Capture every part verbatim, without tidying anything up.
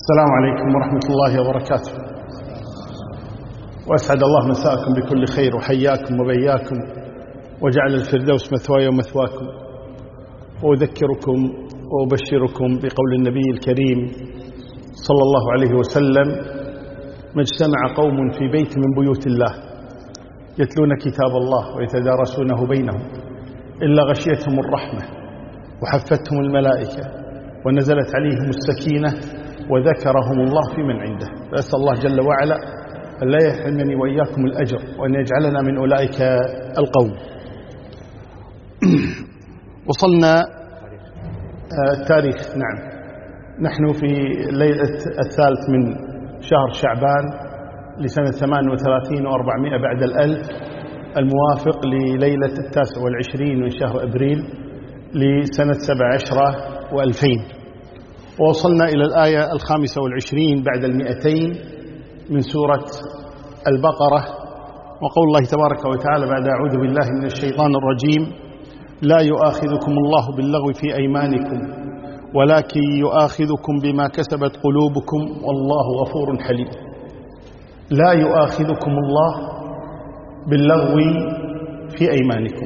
السلام عليكم ورحمة الله وبركاته، وأسعد الله مساءكم بكل خير وحياكم وبياكم وجعل الفردوس مثواي ومثواكم. وأذكركم وأبشركم بقول النبي الكريم صلى الله عليه وسلم: ما اجتمع قوم في بيت من بيوت الله يتلون كتاب الله ويتدارسونه بينهم إلا غشيتهم الرحمة وحفتهم الملائكة ونزلت عليهم السكينة وذكرهم الله في من عنده. فأسأل الله جل وعلا أن لا يحرمني وإياكم الأجر وأن يجعلنا من أولئك القوم. وصلنا التاريخ، نعم، نحن في ليلة الثالث من شهر شعبان لسنة ثمان وثلاثين وأربعمائة بعد الألف، الموافق لليلة التاسع والعشرين من شهر أبريل لسنة سبع عشرة وألفين. ووصلنا إلى الآية الخامسة والعشرين بعد المئتين من سورة البقرة، وقول الله تبارك وتعالى بعد: أعوذ بالله من الشيطان الرجيم: لا يؤاخذكم الله باللغو في أيمانكم ولكن يؤاخذكم بما كسبت قلوبكم والله غفور حليم. لا يؤاخذكم الله باللغو في أيمانكم.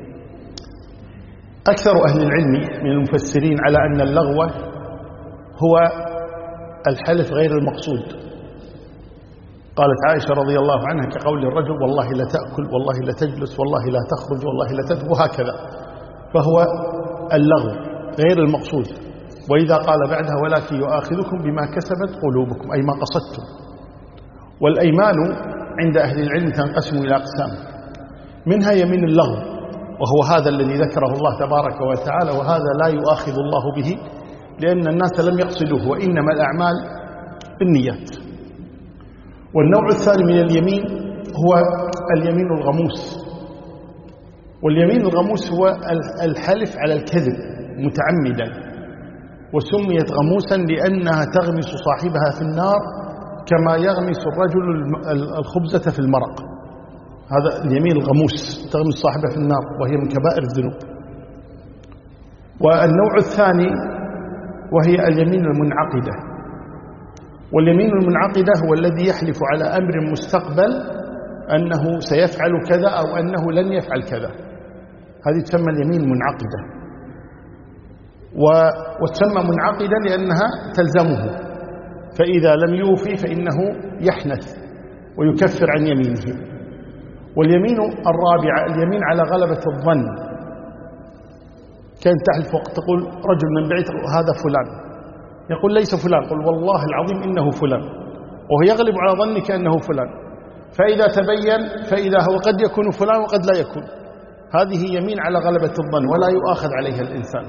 أكثر أهل العلم من المفسرين على أن اللغو هو الحلف غير المقصود. قالت عائشة رضي الله عنها: كقول الرجل والله لا تأكل، والله لا تجلس، والله لا تخرج، والله لا تذهب، وهكذا. فهو اللغو غير المقصود. وإذا قال بعدها: ولكن يؤاخذكم بما كسبت قلوبكم، أي ما قصدتم. والأيمان عند أهل العلم تنقسم إلى أقسام، منها يمين اللغو، وهو هذا الذي ذكره الله تبارك وتعالى، وهذا لا يؤاخذ الله به لأن الناس لم يقصدوه، وإنما الأعمال بالنيات. والنوع الثاني من اليمين هو اليمين الغموس. واليمين الغموس هو الحلف على الكذب متعمدا، وسميت غموسا لأنها تغمس صاحبها في النار كما يغمس الرجل الخبزة في المرق. هذا اليمين الغموس، تغمس صاحبها في النار، وهي من كبائر الذنوب. والنوع الثاني وهي اليمين المنعقدة. واليمين المنعقدة هو الذي يحلف على أمر مستقبل أنه سيفعل كذا أو أنه لن يفعل كذا، هذه تسمى اليمين المنعقدة. وتسمى منعقدة لأنها تلزمه، فإذا لم يوفي فإنه يحنث ويكفر عن يمينه. واليمين الرابعة اليمين على غلبة الظن. كانت تحلف وتقول رجل من بعيد: هذا فلان، يقول: ليس فلان، قل: والله العظيم إنه فلان، وهو يغلب على ظنك أنه فلان، فإذا تبين فإذا هو قد يكون فلان وقد لا يكون. هذه يمين على غلبة الظن ولا يؤاخذ عليها الإنسان.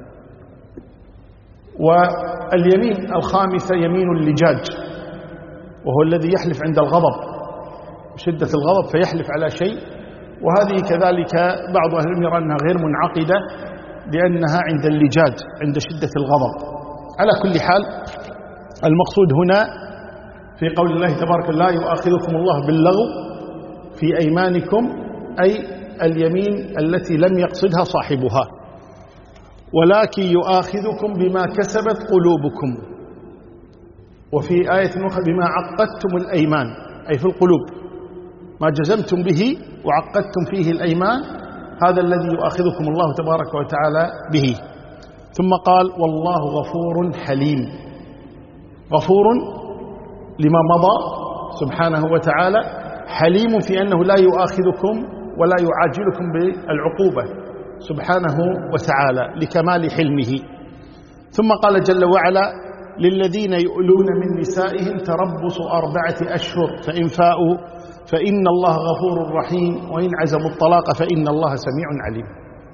واليمين الخامسة يمين اللجاج، وهو الذي يحلف عند الغضب، شدة الغضب فيحلف على شيء، وهذه كذلك بعض أهل العلم يرى أنها غير منعقدة لأنها عند اللجاج، عند شدة الغضب. على كل حال، المقصود هنا في قول الله تبارك: لا يؤاخذكم الله باللغو في أيمانكم، أي اليمين التي لم يقصدها صاحبها، ولكن يؤاخذكم بما كسبت قلوبكم. وفي آية أخرى: بما عقدتم الأيمان، أي في القلوب، ما جزمتم به وعقدتم فيه الأيمان، هذا الذي يؤاخذكم الله تبارك وتعالى به. ثم قال: والله غفور حليم. غفور لما مضى سبحانه وتعالى، حليم في أنه لا يؤاخذكم ولا يعاجلكم بالعقوبة سبحانه وتعالى لكمال حلمه. ثم قال جل وعلا: للذين يؤلون من نسائهم تربص أربعة أشهر فإن فاءوا فإن الله غفور رحيم وإن عزموا الطلاق فإن الله سميع عليم.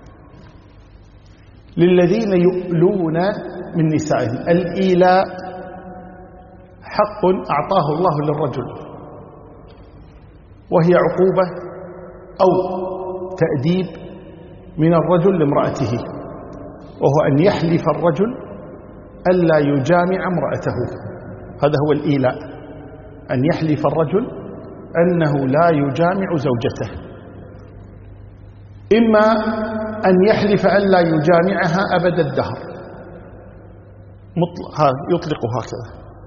للذين يؤلون من نسائهم، الإيلاء حق أعطاه الله للرجل، وهي عقوبة أو تأديب من الرجل لامرأته، وهو أن يحلف الرجل ألا يجامع امرأته. هذا هو الإيلاء، أن يحلف الرجل أنه لا يجامع زوجته، إما أن يحلف ألا يجامعها أبد الدهر، يطلق هكذا،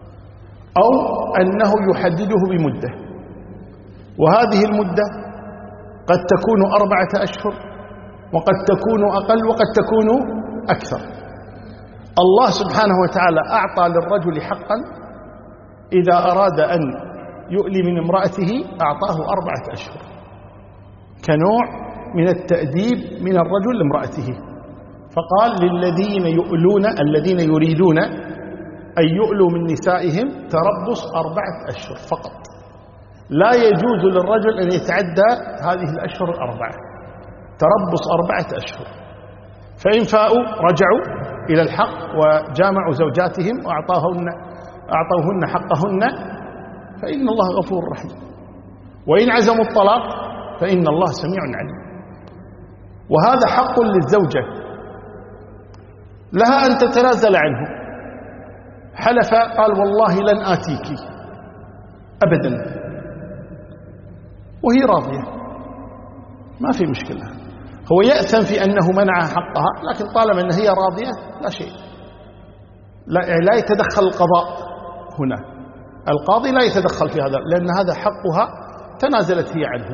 أو أنه يحدده بمدة، وهذه المدة قد تكون أربعة أشهر وقد تكون أقل وقد تكون أكثر. الله سبحانه وتعالى أعطى للرجل حقا إذا أراد أن يؤلي من امرأته أعطاه أربعة أشهر كنوع من التأديب من الرجل لامرأته، فقال للذين يؤلون الذين يريدون أن يؤلوا من نسائهم تربص أربعة أشهر فقط، لا يجوز للرجل أن يتعدى هذه الأشهر الأربعة، تربص أربعة أشهر. فإن فاءوا رجعوا إلى الحق وجامعوا زوجاتهم وأعطاهن أعطوهن حقهن فإن الله غفور رحيم، وإن عزموا الطلاق فإن الله سميع عليم. وهذا حق للزوجة لها أن تتنازل عنه. حلف قال والله لن آتيك أبدا وهي راضية، ما في مشكلة، هو يأثم في أنه منع حقها، لكن طالما أن هي راضية لا شيء، لا, لا يتدخل القضاء هنا، القاضي لا يتدخل في هذا لأن هذا حقها تنازلت هي عنه.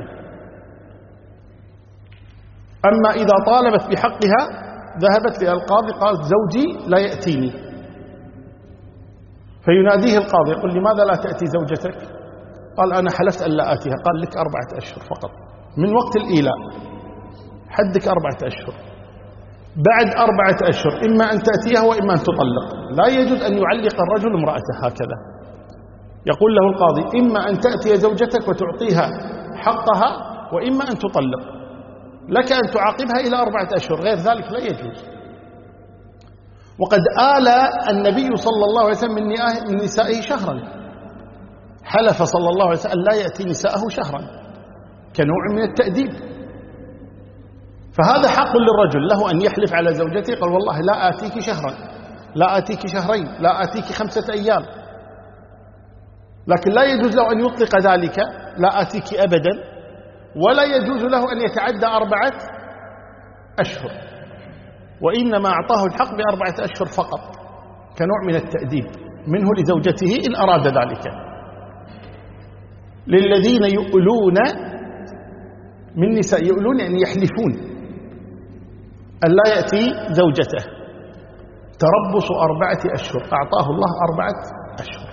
أما إذا طالبت بحقها ذهبت للقاضي قالت زوجي لا يأتيني، فيناديه القاضي يقول لماذا لا تأتي زوجتك؟ قال أنا حلفت أن لا آتيها. قال لك أربعة أشهر فقط من وقت الإيلاء، حدك أربعة أشهر. بعد أربعة أشهر إما أن تأتيها وإما أن تطلق، لا يجوز أن يعلق الرجل امرأته هكذا. يقول له القاضي إما أن تأتي زوجتك وتعطيها حقها وإما أن تطلق، لك أن تعاقبها إلى أربعة أشهر، غير ذلك لا يجوز. وقد آل النبي صلى الله عليه وسلم من نسائه شهرا، حلف صلى الله عليه وسلم لا يأتي نساءه شهرا كنوع من التأديب. فهذا حق للرجل، له أن يحلف على زوجته قال والله لا آتيك شهرا، لا آتيك شهرين، لا آتيك خمسة أيام، لكن لا يجوز له أن يطلق ذلك لا آتيك أبدا، ولا يجوز له أن يتعدى أربعة أشهر، وإنما أعطاه الحق بأربعة أشهر فقط كنوع من التأديب منه لزوجته إن أراد ذلك. للذين يؤلون من نساء، يؤلون يعني يحلفون أن لا يأتي زوجته، تربص أربعة أشهر، أعطاه الله أربعة أشهر.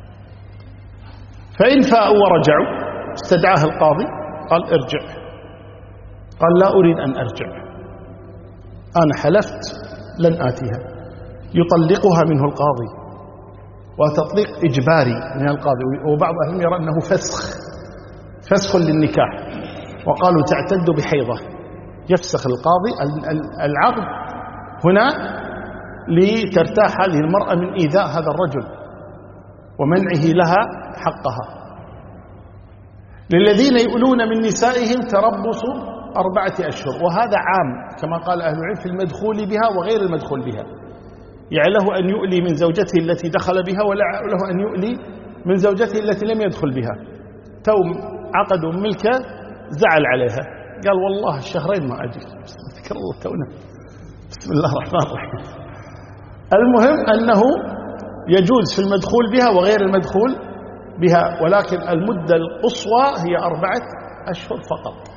فإن فاءوا ورجعوا استدعاه القاضي قال ارجع، قال لا أريد أن أرجع، أنا حلفت لن آتيها، يطلقها منه القاضي، وتطليق إجباري من القاضي. وبعض أهلهم يرى أنه فسخ فسخ للنكاح، وقالوا تعتد بحيضة، يفسخ القاضي العقد هنا لترتاح هذه المرأة من إيذاء هذا الرجل ومنعه لها حقها. للذين يؤلون من نسائهم تربص أربعة أشهر، وهذا عام كما قال أهل العلم في المدخول بها وغير المدخول بها، يعني له أن يؤلي من زوجته التي دخل بها، ولا له أن يؤلي من زوجته التي لم يدخل بها. تو عقدوا ملكه زعل عليها قال والله الشهرين ما أجي، ذكر الله تونا، بسم الله الرحمن الرحيم. المهم أنه يجوز في المدخول بها وغير المدخول بها، ولكن المدة القصوى هي أربعة أشهر فقط.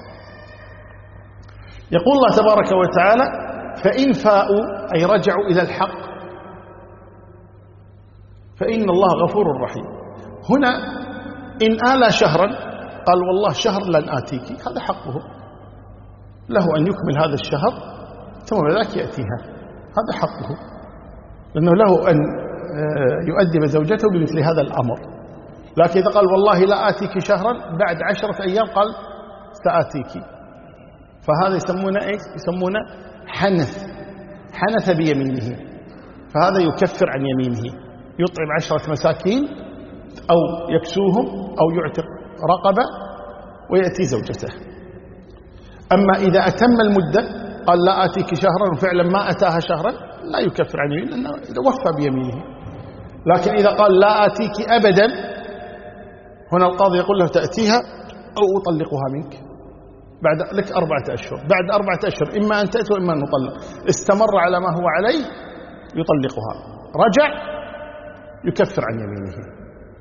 يقول الله تبارك وتعالى فإن فاءوا أي رجعوا إلى الحق فإن الله غفور رحيم. هنا إن آل شهرا قال والله شهر لن آتيك، هذا حقه، له أن يكمل هذا الشهر ثم بذلك يأتيها، هذا حقه، لأنه له أن يؤدب زوجته بمثل هذا الأمر. لكن إذا قال والله لا آتيك شهرا بعد عشرة أيام قال سآتيك، فهذا يسمونه إيش؟ يسمونه حنث، حنث بيمينه، فهذا يكفر عن يمينه، يطعم عشرة مساكين أو يكسوهم أو يعتق رقبة ويأتي زوجته. أما إذا أتم المدة قال لا آتيك شهرا وفعلا ما أتاها شهرا لا يكفر عن يمينه لأنه وفى بيمينه. لكن إذا قال لا آتيك أبدا هنا القاضي يقول له تأتيها أو أطلقها منك بعد لك أربعة أشهر، بعد أربعة أشهر إما أن تأتي وإما أن نطلق. استمر على ما هو عليه يطلقها، رجع يكفر عن يمينه.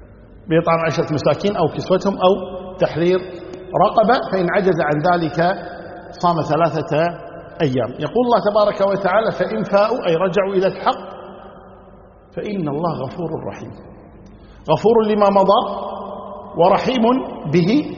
بإطعام عشرة مساكين أو كسوتهم أو تحرير رقبة، فإن عجز عن ذلك صام ثلاثة أيام. يقول الله تبارك وتعالى: فإن فاءوا أي رجعوا إلى الحق فإن الله غفور رحيم. غفور لما مضى ورحيم به،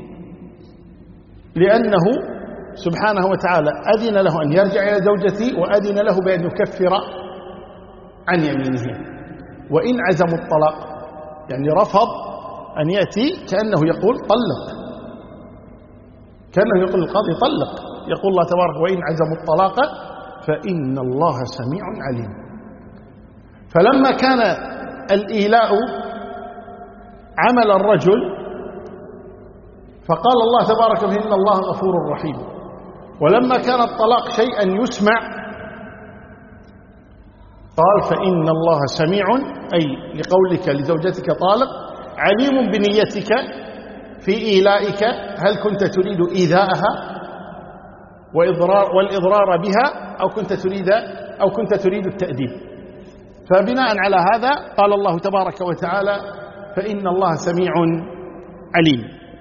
لأنه سبحانه وتعالى أذن له أن يرجع إلى زوجته، وأذن له بأن يكفر عن يمينه. وإن عزموا الطلاق يعني رفض أن يأتي، كأنه يقول طلق، كأنه يقول القاضي طلق. يقول الله تبارك: وإن عزموا الطلاق فإن الله سميع عليم. فلما كان الإيلاء عمل الرجل فقال الله تبارك: فإن الله غفور رحيم. ولما كان الطلاق شيئا يسمع قال: فإن الله سميع، أي لقولك لزوجتك طالق، عليم بنيتك في إيلائك، هل كنت تريد إيذاءها وإضرار والإضرار بها أو كنت تريد أو كنت تريد التأديب. فبناء على هذا قال الله تبارك وتعالى: فإن الله سميع عليم.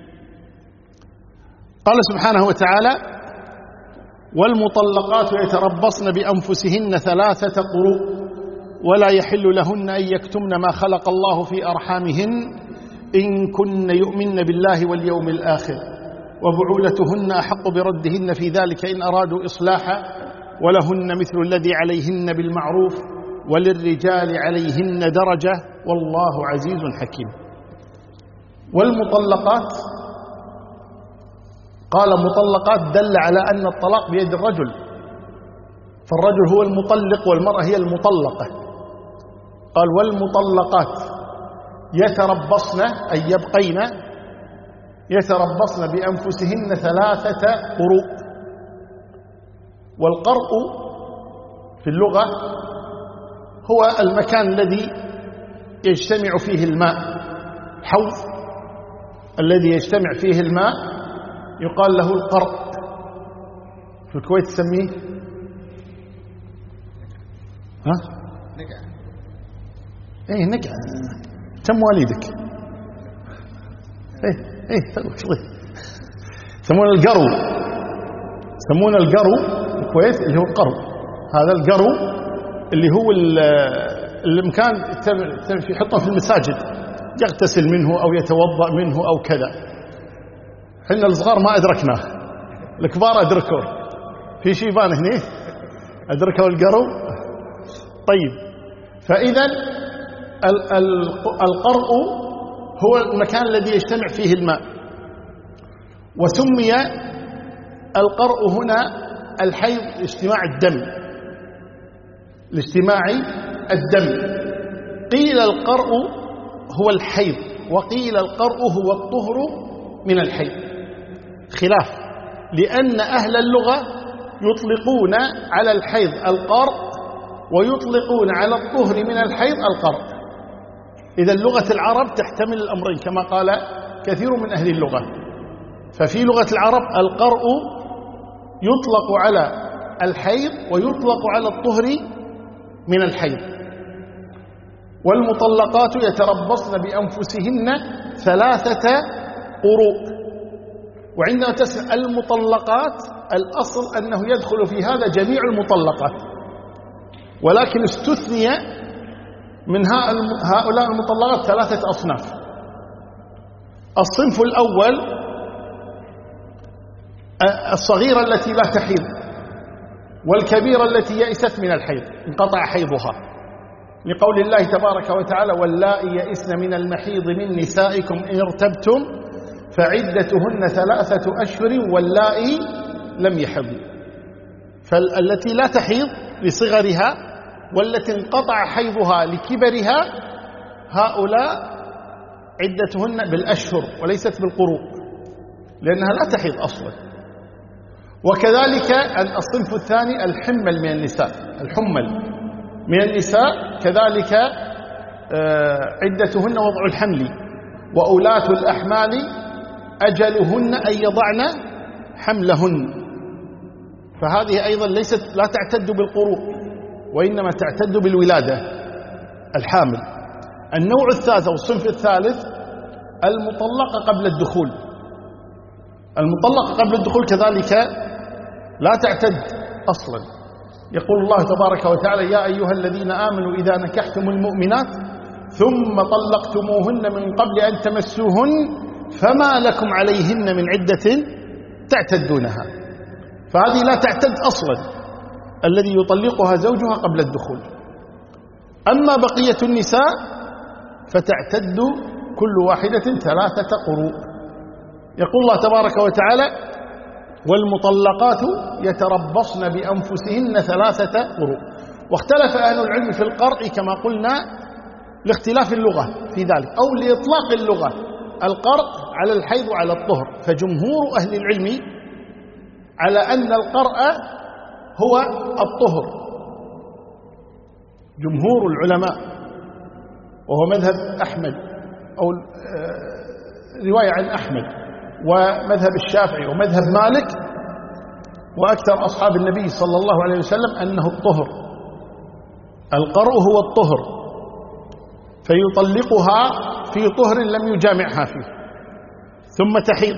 قال سبحانه وتعالى: والمطلقات يتربصن بأنفسهن ثلاثة قروء ولا يحل لهن أن يكتمن ما خلق الله في أرحامهن إن كن يؤمن بالله واليوم الآخر وبعولتهن أحق بردهن في ذلك إن أرادوا إصلاحا ولهن مثل الذي عليهن بالمعروف وللرجال عليهن درجة والله عزيز حكيم. والمطلقات، قال مطلقات دل على أن الطلاق بيد الرجل، فالرجل هو المطلق والمرأة هي المطلقة. قال: والمطلقات يتربصن أي يبقين يتربصن بأنفسهن ثلاثة قروء. والقرء في اللغة هو المكان الذي يجتمع فيه الماء، حوض الذي يجتمع فيه الماء يقال له القرء. في الكويت تسميه ها؟ نقع. ايه نقع. كم والدك؟ ايه ايه يسمونه القرو، يسمونه القرو الكويت اللي هو القرو. هذا القرو اللي هو المكان يحطه في المساجد يغتسل منه أو يتوضأ منه أو كذا. حنا الصغار ما أدركناه، الكبار أدركوه. في شيبان هنا أدركوا القرو. طيب، فإذا القرء هو المكان الذي يجتمع فيه الماء. وسمي القرء هنا الحيض اجتماع الدم، لاجتماع الدم. قيل القرء هو الحيض وقيل القرء هو الطهر من الحيض، خلاف، لأن أهل اللغة يطلقون على الحيض القرء ويطلقون على الطهر من الحيض القرء. إذا لغة العرب تحتمل الأمرين كما قال كثير من أهل اللغة. ففي لغة العرب القرء يطلق على الحيض ويطلق على الطهر من الحيض. والمطلقات يتربصن بأنفسهن ثلاثة قروء. وعندما تسمع المطلقات الأصل أنه يدخل في هذا جميع المطلقات، ولكن استثني من هؤلاء المطلقات ثلاثة أصناف. الصنف الأول الصغيرة التي لا تحيض، والكبيرة التي يئست من الحيض انقطع حيضها، لقول الله تبارك وتعالى: واللائي يئسن من المحيض من نسائكم إن ارتبتم فعدتهن ثلاثة أشهر واللائي لم يحضن. فالتي لا تحيض لصغرها والتي انقطع حيضها لكبرها هؤلاء عدتهن بالأشهر وليست بالقروء، لأنها لا تحيض أصلا. وكذلك الصنف الثاني الحمل من النساء، الحمل من النساء كذلك عدتهن وضع الحمل، وأولاة الأحمال أجلهن أن يضعن حملهن. فهذه أيضا ليست لا تعتد بالقروء وإنما تعتد بالولادة الحامل. النوع الثالث والصنف الثالث المطلقة قبل الدخول. المطلقة قبل الدخول كذلك لا تعتد أصلا. يقول الله تبارك وتعالى: يا أيها الذين آمنوا إذا نكحتم المؤمنات ثم طلقتموهن من قبل أن تمسوهن فما لكم عليهن من عدة تعتدونها. فهذه لا تعتد أصلا، الذي يطلقها زوجها قبل الدخول. أما بقية النساء فتعتد كل واحدة ثلاثة قروء. يقول الله تبارك وتعالى: والمطلقات يتربصن بأنفسهن ثلاثة قروء. واختلف أهل العلم في القرء كما قلنا لاختلاف اللغة في ذلك، أو لإطلاق اللغة القرء على الحيض وعلى الطهر. فجمهور أهل العلم على أن القرء هو الطهر، جمهور العلماء، وهو مذهب أحمد أو رواية عن أحمد ومذهب الشافعي ومذهب مالك وأكثر أصحاب النبي صلى الله عليه وسلم أنه الطهر. القرء هو الطهر، فيطلقها في طهر لم يجامعها فيه، ثم تحيض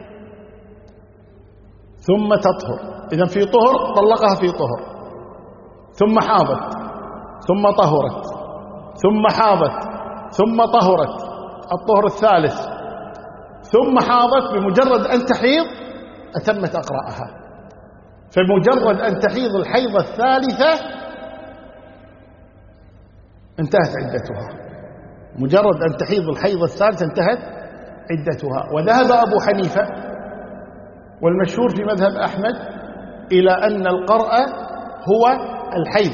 ثم تطهر. إذن في طهر طلقها في طهر، ثم حاضت ثم طهرت ثم حاضت ثم طهرت، الطهر الثالث، ثم حاضت. بمجرد أن تحيض أتمت أقراءها. فمجرد أن تحيض الحيضة الثالثة انتهت عدتها. مجرد أن تحيض الحيضة الثالثة انتهت عدتها. وذهب أبو حنيفة والمشهور في مذهب أحمد إلى أن القرء هو الحيض،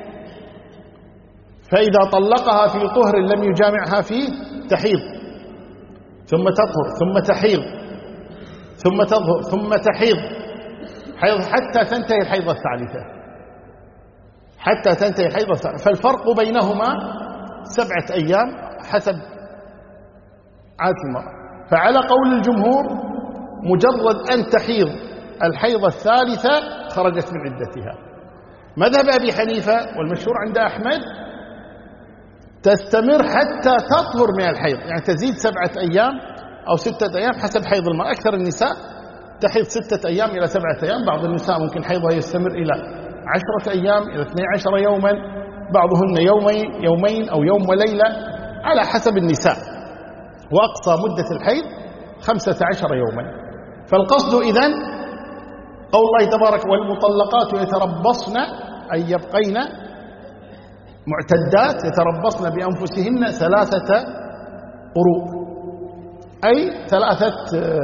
فإذا طلقها في طهر لم يجامعها فيه تحيض ثم تطهر ثم تحيض ثم تطهر ثم تحيض حيض حتى تنتهي الحيضة الثالثة، حتى تنتهي الحيضة الثالثة. فالفرق بينهما سبعة أيام حسب عادة المرأة. فعلى قول الجمهور مجرد أن تحيض الحيضة الثالثة خرجت من عدتها. مذهب أبي حنيفة والمشهور عند أحمد تستمر حتى تطهر من الحيض، يعني تزيد سبعة أيام أو ستة أيام حسب حيض المرأة. أكثر النساء تحيض ستة أيام إلى سبعة أيام، بعض النساء ممكن حيضها يستمر إلى عشرة أيام إلى اثني عشر يوما، بعضهن يومين يومين أو يوم وليلة على حسب النساء. وأقصى مدة الحيض خمسة عشر يوما. فالقصد إذن قول الله تبارك: والمطلقات يتربصن، أي يبقين معتدات، يتربصن بأنفسهن ثلاثة قروء، أي ثلاثة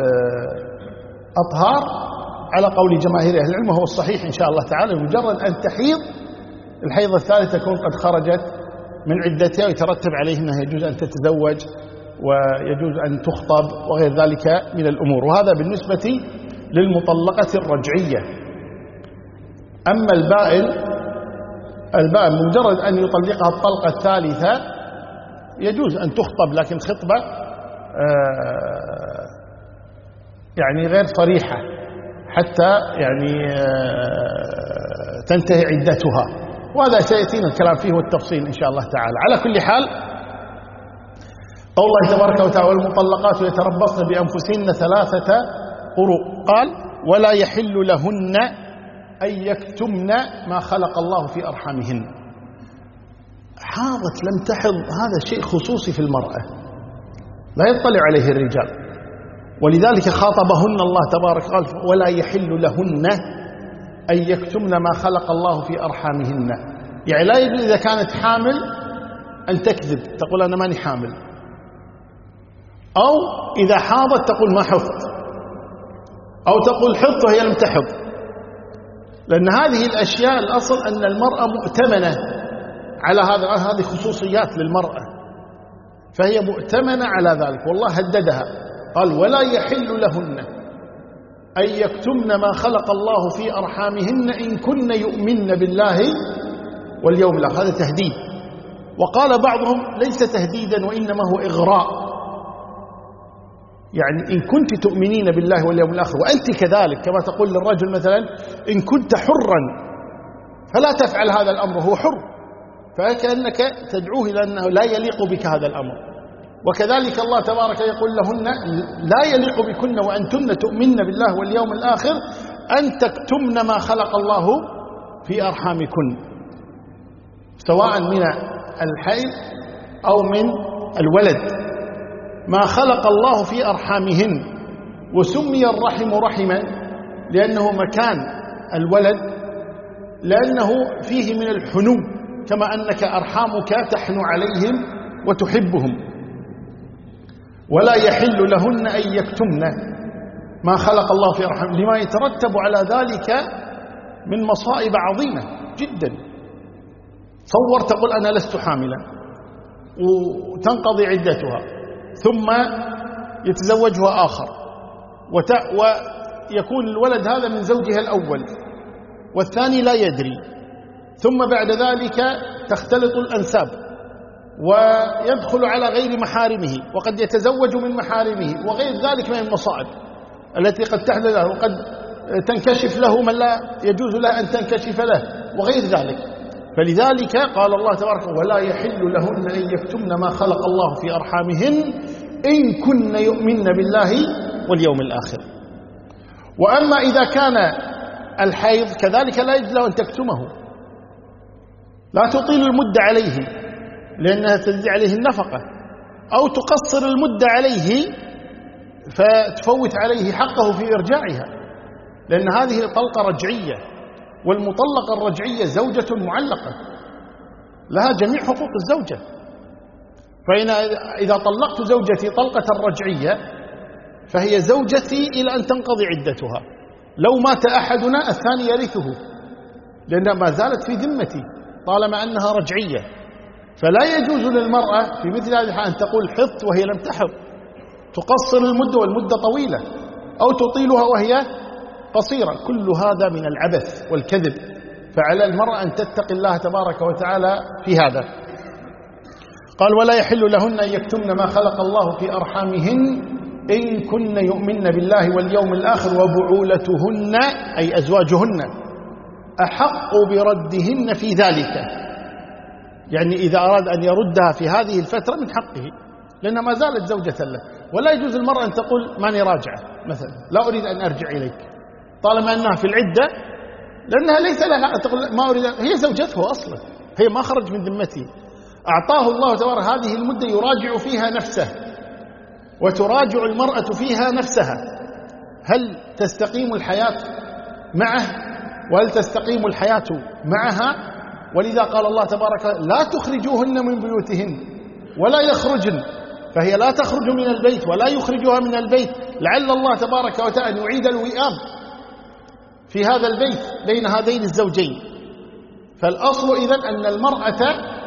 أطهار على قول جماهير أهل العلم، وهو الصحيح إن شاء الله تعالى. مجرد أن تحيض الحيضة الثالثة تكون قد خرجت من عدتها، ويترتب عليه أنها يجوز أن تتزوج ويجوز أن تخطب وغير ذلك من الأمور. وهذا بالنسبة للمطلقة الرجعية. أما البائن، البائن مجرد أن يطلقها الطلقة الثالثة يجوز أن تخطب، لكن خطبة يعني غير صريحة حتى يعني تنتهي عدتها. وهذا سيأتينا الكلام فيه والتفصيل إن شاء الله تعالى. على كل حال قول الله تبارك وتعالى: والمطلقات يتربصن بأنفسهن ثلاثة قروء. قال: ولا يحل لهن أن يكتمن ما خلق الله في أرحامهن. حاضت لم تحض هذا شيء خصوصي في المرأة لا يطلع عليه الرجال، ولذلك خاطبهن الله تبارك قال: ولا يحل لهن أن يكتمن ما خلق الله في أرحامهن. يعني لا يجوز إذا كانت حامل أن تكذب تقول أنا ماني حامل، أو إذا حاضت تقول ما حضت، أو تقول حضت وهي لم تحض. لأن هذه الأشياء الأصل أن المرأة مؤتمنة على هذا، هذه خصوصيات للمرأة، فهي مؤتمنة على ذلك. والله هددها قال: ولا يحل لهن أن يكتمن ما خلق الله في أرحامهن إن كن يؤمن بالله واليوم الآخر. هذا تهديد. وقال بعضهم ليس تهديدا وإنما هو إغراء، يعني إن كنت تؤمنين بالله واليوم الآخر وأنت كذلك، كما تقول للرجل مثلا إن كنت حرا فلا تفعل هذا الأمر، هو حر، فكأنك تدعوه إلى أنه لا يليق بك هذا الأمر. وكذلك الله تبارك يقول لهن لا يليق بكن وأنتن تؤمن بالله واليوم الآخر أن تكتمن ما خلق الله في أرحامكن، سواء من الحيض أو من الولد، ما خلق الله في أرحامهن. وسمي الرحم رحما لأنه مكان الولد، لأنه فيه من الحنو، كما أنك أرحامك تحنو عليهم وتحبهم. ولا يحل لهن أن يكتمن ما خلق الله في أرحام، لما يترتب على ذلك من مصائب عظيمة جدا. تصور تقول أنا لست حاملا وتنقضي عدتها، ثم يتزوجها آخر ويكون الولد هذا من زوجها الأول والثاني لا يدري، ثم بعد ذلك تختلط الأنساب ويدخل على غير محارمه، وقد يتزوج من محارمه، وغير ذلك من المصائب التي قد تحدث له، وقد تنكشف له من لا يجوز له أن تنكشف له، وغير ذلك. فلذلك قال الله تبارك: ولا يحل لهن أن يكتمن ما خلق الله في أرحامهن إن كن يؤمن بالله واليوم الآخر. وأما إذا كان الحيض كذلك لا يجوز له أن تكتمه، لا تطيل المدة عليه لأنها تزيد عليه النفقة، أو تقصر المدة عليه فتفوت عليه حقه في إرجاعها، لأن هذه طلقة رجعية، والمطلقة الرجعية زوجة معلقة لها جميع حقوق الزوجة. فإن إذا طلقت زوجتي طلقة رجعية فهي زوجتي إلى أن تنقضي عدتها. لو مات أحدنا الثاني يرثه، لأنها ما زالت في ذمتي طالما أنها رجعية. فلا يجوز للمرأة في مثل هذه الحالة أن تقول حط وهي لم تحض، تقصر المدة والمدة طويلة، أو تطيلها وهي قصيرة. كل هذا من العبث والكذب، فعلى المرأة أن تتقي الله تبارك وتعالى في هذا. قال: ولا يحل لهن أن يكتمن ما خلق الله في أرحامهن إن كن يؤمن بالله واليوم الآخر وبعولتهن أي أزواجهن أحق بردهن في ذلك، يعني إذا أراد أن يردها في هذه الفترة من حقه، لأنها ما زالت زوجة له. ولا يجوز المرأة أن تقول ماني راجعة مثلا، لا أريد أن أرجع إليك، طالما أنها في العدة، لأنها ليس لها أن تقول ما أريد، هي زوجته أصلا، هي ما خرج من ذمته. أعطاه الله تعالى هذه المدة يراجع فيها نفسه، وتراجع المرأة فيها نفسها، هل تستقيم الحياة معه وهل تستقيم الحياة معها. ولذا قال الله تبارك: لا تخرجوهن من بيوتهن ولا يخرجن، فهي لا تخرج من البيت ولا يخرجها من البيت، لعل الله تبارك وتعالى أن يعيد الوئام في هذا البيت بين هذين الزوجين. فالأصل إذن أن المرأة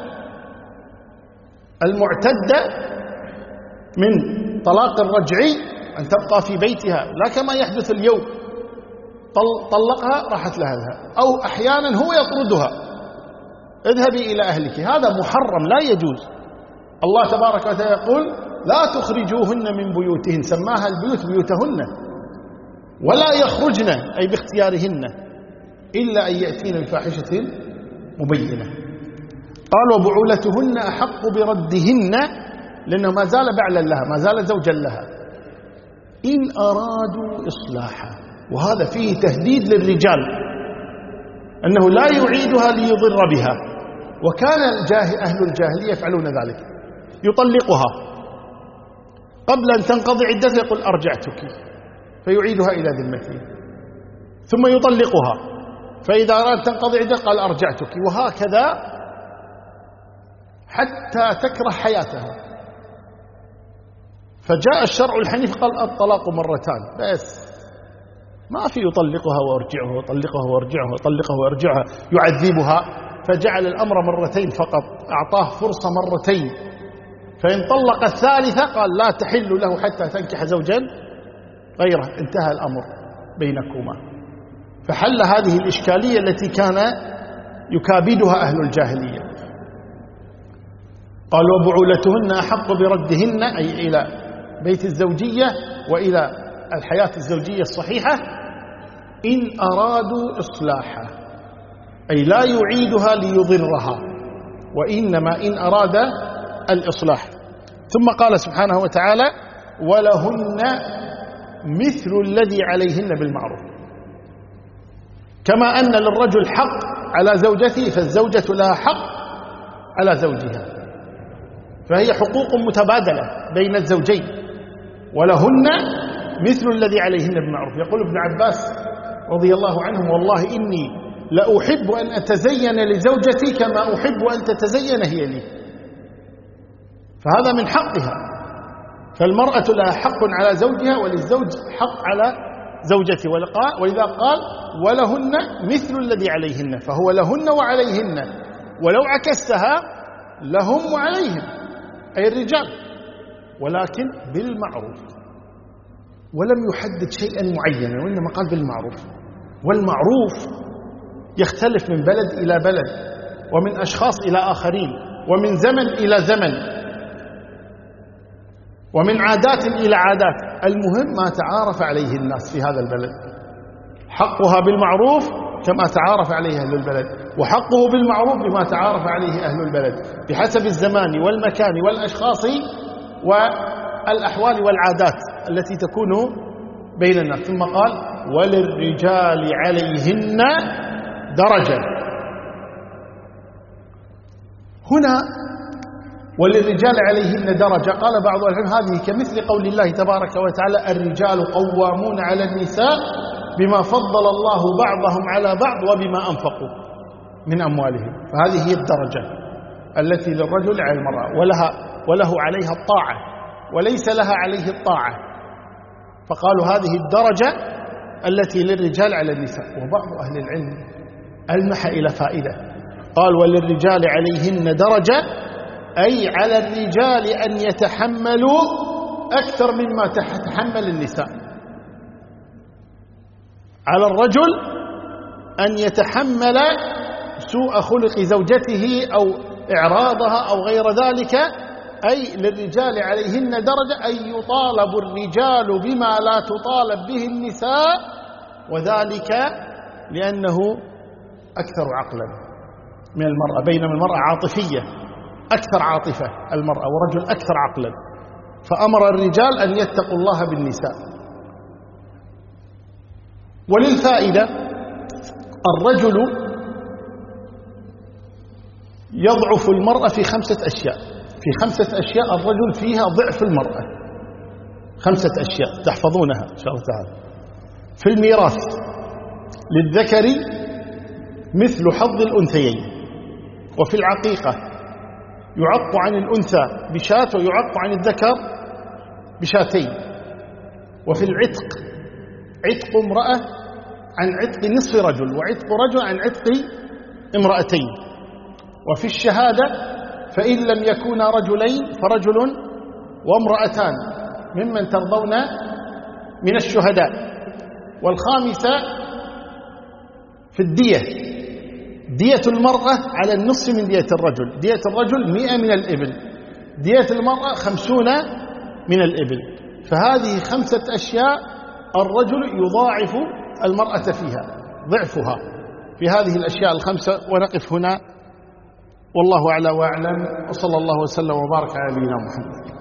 المعتدة من طلاق الرجعي أن تبقى في بيتها، لا كما يحدث اليوم، طلقها راحت لها، أو أحيانا هو يطردها: اذهبي إلى أهلك. هذا محرم لا يجوز. الله تبارك وتعالى يقول: لا تخرجوهن من بيوتهن، سماها البيوت بيوتهن، ولا يخرجن أي باختيارهن إلا أن يأتين بفاحشة مبينة. قال: وبعولتهن أحق بردهن، لأنه ما زال بعلا لها، ما زال زوجا لها، إن أرادوا إصلاحا. وهذا فيه تهديد للرجال أنه لا يعيدها ليضر بها، وكان أهل الجاهلية يفعلون ذلك، يطلقها قبل أن تنقضي عدتها يقول: أرجعتك، فيعيدها إلى ذمته، ثم يطلقها، فإذا أراد تنقضي عدتها قال: أرجعتك، وهكذا حتى تكره حياتها. فجاء الشرع الحنيف قال: الطلاق مرتان بس، ما في يطلقها وارجعها وطلقها وارجعها وطلقها وارجعها يعذبها، فجعل الأمر مرتين فقط، أعطاه فرصة مرتين. فإن طلق الثالثة قال: لا تحل له حتى تنكح زوجا غيره، انتهى الأمر بينكما. فحل هذه الإشكالية التي كان يكابدها أهل الجاهلية. قال: وبعولتهن أحق بردهن أي إلى بيت الزوجية وإلى الحياة الزوجية الصحيحة إن أرادوا إصلاحا، أي لا يعيدها ليضرها، وإنما إن أراد الإصلاح. ثم قال سبحانه وتعالى ولهن مثل الذي عليهن بالمعروف. كما أن للرجل حق على زوجته فالزوجة لها حق على زوجها، فهي حقوق متبادلة بين الزوجين. ولهن مثل الذي عليهن بالمعروف. يقول ابن عباس رضي الله عنهم والله إني لأحب أن أتزين لزوجتي كما أحب أن تتزين هي لي، فهذا من حقها. فالمرأة لها حق على زوجها وللزوج حق على زوجته، ولذا قال ولهن مثل الذي عليهن، فهو لهن وعليهن. ولو عكستها لهم وعليهم أي الرجال، ولكن بالمعروف، ولم يحدد شيئا معينا وإنما قال بالمعروف. والمعروف يختلف من بلد إلى بلد، ومن أشخاص إلى آخرين، ومن زمن إلى زمن، ومن عادات إلى عادات. المهم ما تعارف عليه الناس في هذا البلد. حقها بالمعروف كما تعارف عليه أهل البلد، وحقه بالمعروف بما تعارف عليه أهل البلد بحسب الزمان والمكان والأشخاص والأحوال والعادات التي تكون بين الناس. ثم قال وللرجال عليهن درجة. هنا وللرجال عليهن درجة، قال بعض العلماء هذه كمثل قول الله تبارك وتعالى الرجال قوامون على النساء بما فضل الله بعضهم على بعض وبما أنفقوا من أموالهم. فهذه هي الدرجة التي للرجل على المرأة، ولها وله عليها الطاعة وليس لها عليه الطاعة، فقالوا هذه الدرجة التي للرجال على النساء. وبعض أهل العلم ألمح إلى فائدة، قال وللرجال عليهن درجة، أي على الرجال أن يتحملوا أكثر مما تتحمل النساء. على الرجل أن يتحمل سوء خلق زوجته أو إعراضها أو غير ذلك، أي للرجال عليهن درجة، أي يطالب الرجال بما لا تطالب به النساء، وذلك لأنه أكثر عقلا من المرأة، بينما المرأة عاطفية أكثر عاطفة المرأة، ورجل أكثر عقلا، فأمر الرجال أن يتقوا الله بالنساء. وللفائدة الرجل يضعف المرأة في خمسة أشياء، في خمسة أشياء الرجل فيها ضعف المرأة، خمسة أشياء تحفظونها إن شاء الله تعالى. في الميراث للذكر مثل حظ الأنثيين، وفي العقيقة يعق عن الأنثى بشاة ويعق عن الذكر بشاتين، وفي العتق عتق امرأة عن عتق نصف رجل، وعتق رجل عن عتق امرأتين. وفي الشهادة فإن لم يكونا رجلين فرجل وامرأتان ممن ترضون من الشهداء. والخامسة في الدية، دية المرأة على النصف من دية الرجل، دية الرجل مئة من الإبل، دية المرأة خمسون من الإبل. فهذه خمسة أشياء الرجل يضاعف المرأة فيها ضعفها في هذه الأشياء الخمسة. ونقف هنا والله أعلى وأعلم، وصلى الله وسلم وبارك على نبينا محمد.